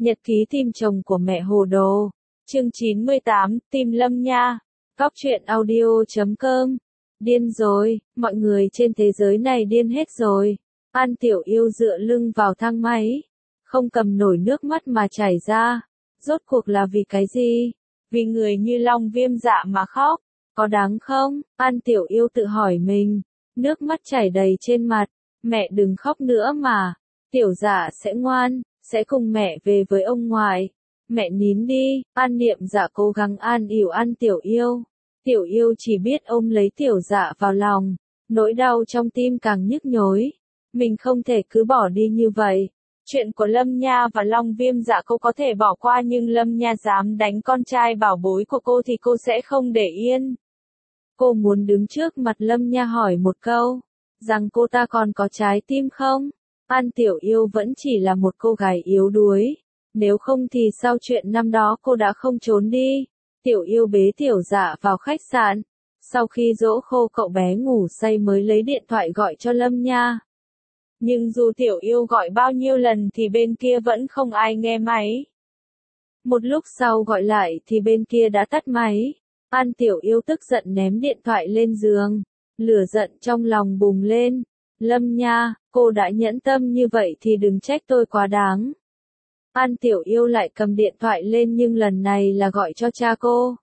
Nhật ký tìm chồng của mẹ hồ đồ. Chương 98, tìm Lâm Nha. Góc truyện audio.com. Điên rồi, mọi người trên thế giới này điên hết rồi. An Tiểu Yêu dựa lưng vào thang máy, không cầm nổi nước mắt mà chảy ra. Rốt cuộc là vì cái gì? Vì người như Long Viêm Dạ mà khóc, có đáng không? An Tiểu Yêu tự hỏi mình, nước mắt chảy đầy trên mặt. Mẹ đừng khóc nữa mà, Tiểu Dạ sẽ ngoan, sẽ cùng mẹ về với ông ngoại. Mẹ nín đi. An Niệm Dạ cố gắng an ủi An Tiểu Yêu. Tiểu Yêu chỉ biết ôm lấy Tiểu Dạ vào lòng, nỗi đau trong tim càng nhức nhối. Mình không thể cứ bỏ đi như vậy. Chuyện của Lâm Nha và Long Viêm Dạ cô có thể bỏ qua, nhưng Lâm Nha dám đánh con trai bảo bối của cô thì cô sẽ không để yên. Cô muốn đứng trước mặt Lâm Nha hỏi một câu, rằng cô ta còn có trái tim không? An Tiểu Yêu vẫn chỉ là một cô gái yếu đuối. Nếu không thì sau chuyện năm đó cô đã không trốn đi. Tiểu Yêu bế Tiểu Dạ vào khách sạn. Sau khi dỗ khô cậu bé ngủ say mới lấy điện thoại gọi cho Lâm Nha. Nhưng dù Tiểu Yêu gọi bao nhiêu lần thì bên kia vẫn không ai nghe máy. Một lúc sau gọi lại thì bên kia đã tắt máy. An Tiểu Yêu tức giận ném điện thoại lên giường. Lửa giận trong lòng bùng lên. Lâm Nha, cô đã nhẫn tâm như vậy thì đừng trách tôi quá đáng. An Tiểu Yêu lại cầm điện thoại lên, nhưng lần này là gọi cho cha cô.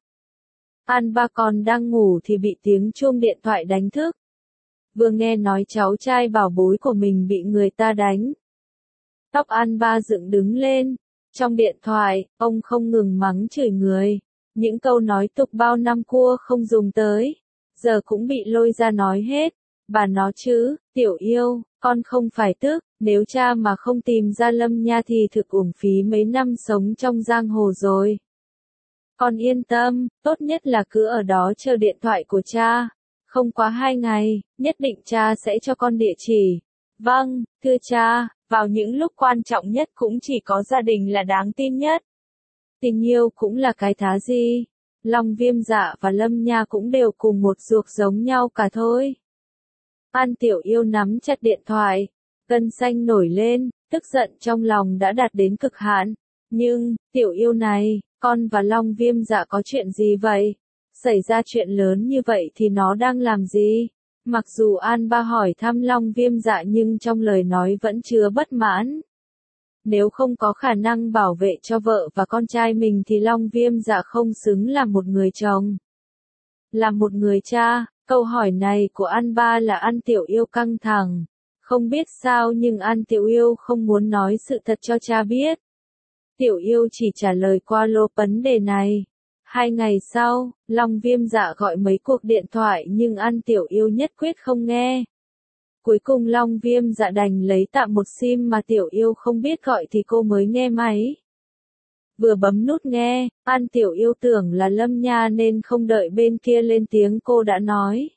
An Ba còn đang ngủ thì bị tiếng chuông điện thoại đánh thức. Vừa nghe nói cháu trai bảo bối của mình bị người ta đánh. Tóc An Ba dựng đứng lên. Trong điện thoại, ông không ngừng mắng chửi người. Những câu nói tục bao năm cua không dùng tới, giờ cũng bị lôi ra nói hết. Bà nói chứ, Tiểu Yêu, con không phải tức, nếu cha mà không tìm ra Lâm Nha thì thực uổng phí mấy năm sống trong giang hồ rồi. Con yên tâm, tốt nhất là cứ ở đó chờ điện thoại của cha. Không quá 2 ngày, nhất định cha sẽ cho con địa chỉ. Vâng, thưa cha, vào những lúc quan trọng nhất cũng chỉ có gia đình là đáng tin nhất. Tình yêu cũng là cái thá gì. Long Viêm Dạ và Lâm Nha cũng đều cùng một ruột giống nhau cả thôi. An Tiểu Yêu nắm chặt điện thoại, gân xanh nổi lên, tức giận trong lòng đã đạt đến cực hạn. Nhưng, Tiểu Yêu này, con và Long Viêm Dạ có chuyện gì vậy? Xảy ra chuyện lớn như vậy thì nó đang làm gì? Mặc dù An Ba hỏi thăm Long Viêm Dạ nhưng trong lời nói vẫn chứa bất mãn. Nếu không có khả năng bảo vệ cho vợ và con trai mình thì Long Viêm Dạ không xứng làm một người chồng. Làm một người cha. Câu hỏi này của An Ba là An Tiểu Yêu căng thẳng. Không biết sao nhưng An Tiểu Yêu không muốn nói sự thật cho cha biết. Tiểu Yêu chỉ trả lời qua loa vấn đề này. 2 ngày sau, Long Viêm Dạ gọi mấy cuộc điện thoại nhưng An Tiểu Yêu nhất quyết không nghe. Cuối cùng Long Viêm Dạ đành lấy tạm một sim mà Tiểu Yêu không biết gọi thì cô mới nghe máy. Vừa bấm nút nghe, An Tiểu Yêu tưởng là Lâm Nha nên không đợi bên kia lên tiếng cô đã nói.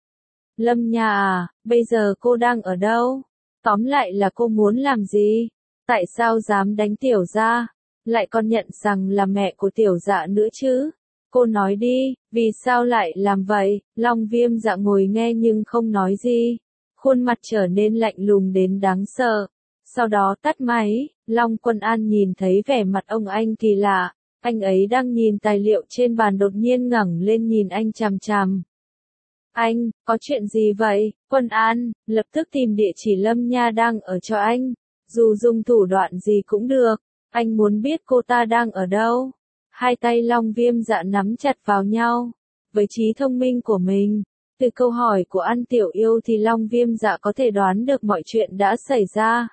Lâm Nha à, bây giờ cô đang ở đâu? Tóm lại là cô muốn làm gì? Tại sao dám đánh Tiểu Dạ? Lại còn nhận rằng là mẹ của Tiểu Dạ nữa chứ? Cô nói đi, vì sao lại làm vậy? Long Viêm Dạ ngồi nghe nhưng không nói gì. Khuôn mặt trở nên lạnh lùng đến đáng sợ. Sau đó tắt máy, Long Quân An nhìn thấy vẻ mặt ông anh kỳ lạ. Anh ấy đang nhìn tài liệu trên bàn đột nhiên ngẩng lên nhìn anh chằm chằm. Anh, có chuyện gì vậy? Quân An, lập tức tìm địa chỉ Lâm Nha đang ở cho anh. Dù dùng thủ đoạn gì cũng được. Anh muốn biết cô ta đang ở đâu. Hai tay Long Viêm Dạ nắm chặt vào nhau. Với trí thông minh của mình, từ câu hỏi của An Tiểu Yêu thì Long Viêm Dạ có thể đoán được mọi chuyện đã xảy ra.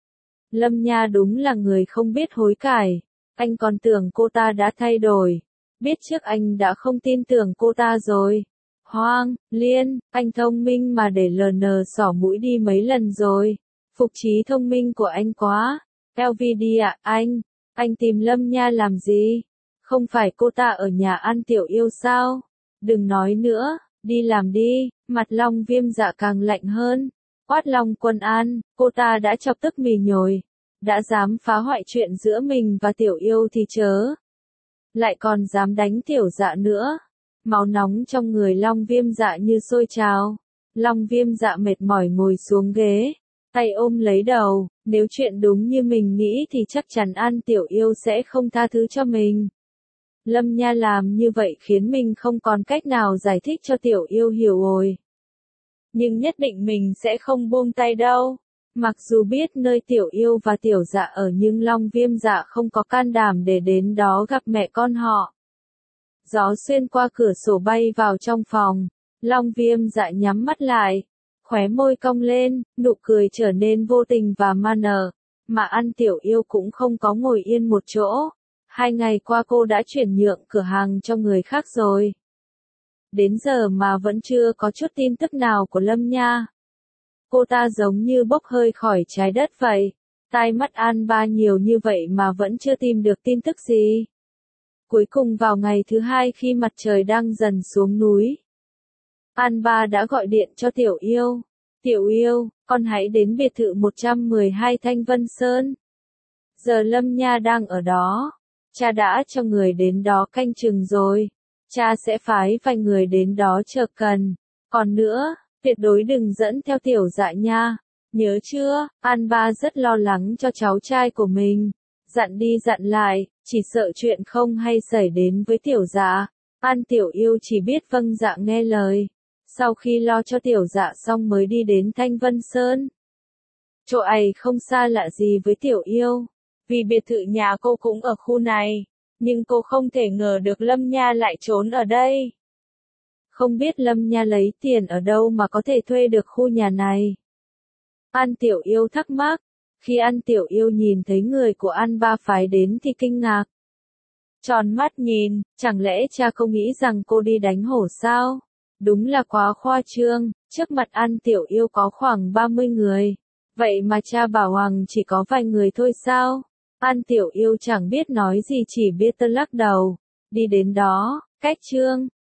Lâm Nha đúng là người không biết hối cải. Anh còn tưởng cô ta đã thay đổi. Biết trước anh đã không tin tưởng cô ta rồi. Hoang, Liên, anh thông minh mà để LN xỏ mũi đi mấy lần rồi. Phục trí thông minh của anh quá. LVD ạ, anh tìm Lâm Nha làm gì? Không phải cô ta ở nhà An Tiểu Yêu sao? Đừng nói nữa, đi làm đi. Mặt Long Viêm Dạ càng lạnh hơn. Quát Long Quân An, cô ta đã chọc tức mì nhồi. Đã dám phá hoại chuyện giữa mình và Tiểu Yêu thì chớ. Lại còn dám đánh Tiểu Dạ nữa. Máu nóng trong người Long Viêm Dạ như sôi trào. Long Viêm Dạ mệt mỏi ngồi xuống ghế. Tay ôm lấy đầu, Nếu chuyện đúng như mình nghĩ thì chắc chắn An Tiểu Yêu sẽ không tha thứ cho mình. Lâm Nha làm như vậy khiến mình không còn cách nào giải thích cho Tiểu Yêu hiểu rồi. Nhưng nhất định mình sẽ không buông tay đâu. Mặc dù biết nơi Tiểu Yêu và Tiểu Dạ ở nhưng Long Viêm Dạ không có can đảm để đến đó gặp mẹ con họ. Gió xuyên qua cửa sổ bay vào trong phòng. Long Viêm Dạ nhắm mắt lại. Khóe môi cong lên, nụ cười trở nên vô tình và man nở. Mà An Tiểu Yêu cũng không có ngồi yên một chỗ. 2 ngày qua cô đã chuyển nhượng cửa hàng cho người khác rồi. Đến giờ mà vẫn chưa có chút tin tức nào của Lâm Nha. Cô ta giống như bốc hơi khỏi trái đất vậy. Tai mắt An Ba nhiều như vậy mà vẫn chưa tìm được tin tức gì. Cuối cùng vào ngày thứ 2 khi mặt trời đang dần xuống núi, An Ba đã gọi điện cho Tiểu Yêu. Tiểu Yêu, con hãy đến biệt thự 112 Thanh Vân Sơn. Giờ Lâm Nha đang ở đó. Cha đã cho người đến đó canh chừng rồi. Cha sẽ phái vài người đến đó chờ cần. Còn nữa, tuyệt đối đừng dẫn theo Tiểu Dạ nha. Nhớ chưa? An Ba rất lo lắng cho cháu trai của mình. Dặn đi dặn lại, chỉ sợ chuyện không hay xảy đến với Tiểu Dạ. An Tiểu Yêu chỉ biết vâng dạ nghe lời. Sau khi lo cho Tiểu Dạ xong mới đi đến Thanh Vân Sơn. Chỗ ấy không xa lạ gì với Tiểu Yêu. Vì biệt thự nhà cô cũng ở khu này. Nhưng cô không thể ngờ được Lâm Nha lại trốn ở đây. Không biết Lâm Nha lấy tiền ở đâu mà có thể thuê được khu nhà này. An Tiểu Yêu thắc mắc. Khi An Tiểu Yêu nhìn thấy người của An Ba phái đến thì kinh ngạc. Tròn mắt nhìn, chẳng lẽ cha không nghĩ rằng cô đi đánh hổ sao? Đúng là quá khoa trương, trước mặt An Tiểu Yêu có khoảng 30 người. Vậy mà cha bảo Hoàng chỉ có vài người thôi sao? An Tiểu Yêu chẳng biết nói gì chỉ biết lắc đầu. Đi đến đó, cách Trương